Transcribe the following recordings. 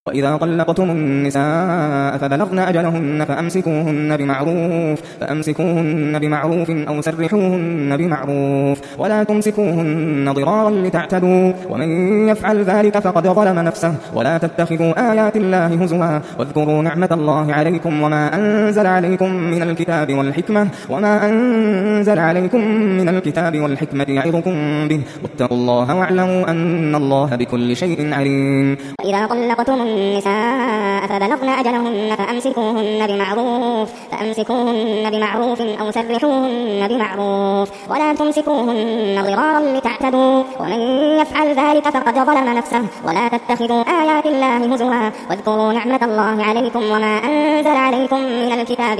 وإذا طلقتم النساء فبلغن أجلهن فأمسكوهن بمعروف أو سرحوهن بمعروف ولا تمسكوهن ضرارا لتعتدوا ومن يفعل ذلك فقد ظلم نفسه ولا تتخذوا آيات الله هزوا واذكروا نعمة الله عليكم وما أنزل عليكم من الكتاب والحكمة يعظكم به واتقوا الله واعلموا أن الله بكل شيء عليم. وإذا طلقتم النساء فبلغن أجلهن فأمسكوهن بمعروف أو سرحوهن بمعروف ولا تمسكوهن ضرارا لتعتدوا ومن يفعل ذلك فقد ظلم نفسه ولا تتخذوا آيات الله هزوا واذكروا نعمة الله عليكم وما أنزل عليكم من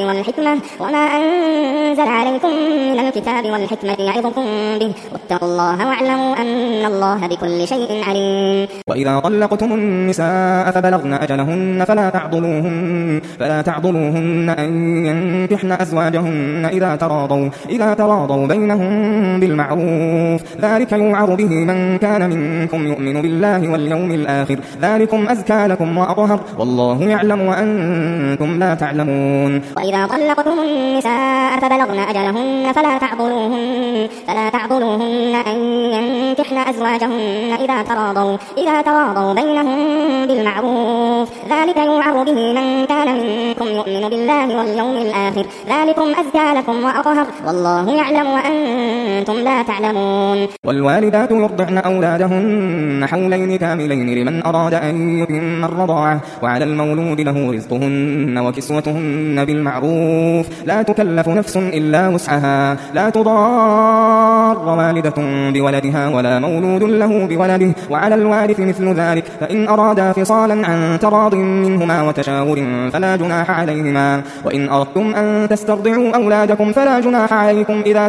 الكتاب والحكمة يعظكم به واتقوا الله واعلموا أن الله بكل شيء عليم. وإذا طلقتم النساء فبلغن أجلهن فلا تعضلوهن أن ينكحن أزواجهن إذا تراضوا بينهم بالمعروف ذلك يوعظ به من كان منكم يؤمن بالله واليوم الآخر ذلكم أزكى لكم وأطهر والله يعلم وأنتم لا تعلمون. وإذا طلقتم النساء فبلغن أجلهن فلا تعضلوهن أن ينكحن أزواجهن إذا تراضوا بينهم بالمعروف ذلك يوعظ به من كان منكم يؤمن بالله واليوم الآخر ذلكم أزكى لكم وأطهر والله يعلم وأنتم لا تعلمون. والوالدات يرضعن أولادهن حولين كاملين لمن أراد أن يتم الرضاعة وعلى المولود له رزقهن وكسوتهن بالمعروف لا تكلف نفس إلا وسعها لا تضار والدة بولدها ولا مولود له بولده وعلى الوارث مثل ذلك فإن أرادا فصالا عن تراض منهما وتشاور فلا جناح عليهما وإن أردتم أن تسترضعوا أولادكم فلا جناح عليكم إذا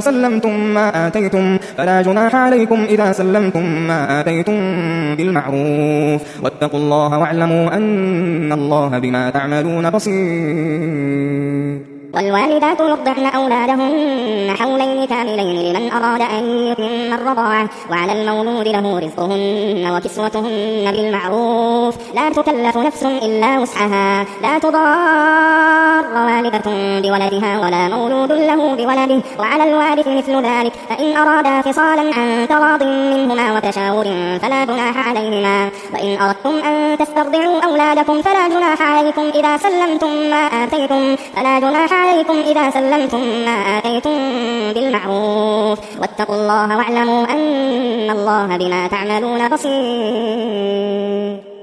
سلمتم ما آتيتم بالمعروف واتقوا الله واعلموا أن الله بما تعملون بصير. والوالدات يرضعن أولادهن حولين كاملين لمن أراد أن يتم الرضاعة وعلى المولود له رزقهن وكسوتهن بالمعروف لا تكلف نفس إلا وسعها لا تضار والدة بولدها ولا مولود له بولده وعلى الوارث مثل ذلك فإن أرادا فصالا عن تراض منهما وتشاور فلا جناح عليهما وإن أردتم أن تسترضعوا أولادكم فلا جناح عليكم إذا سلمتم ما آتيتم بالمعروف واتقوا الله واعلموا أن الله بما تعملون بصير.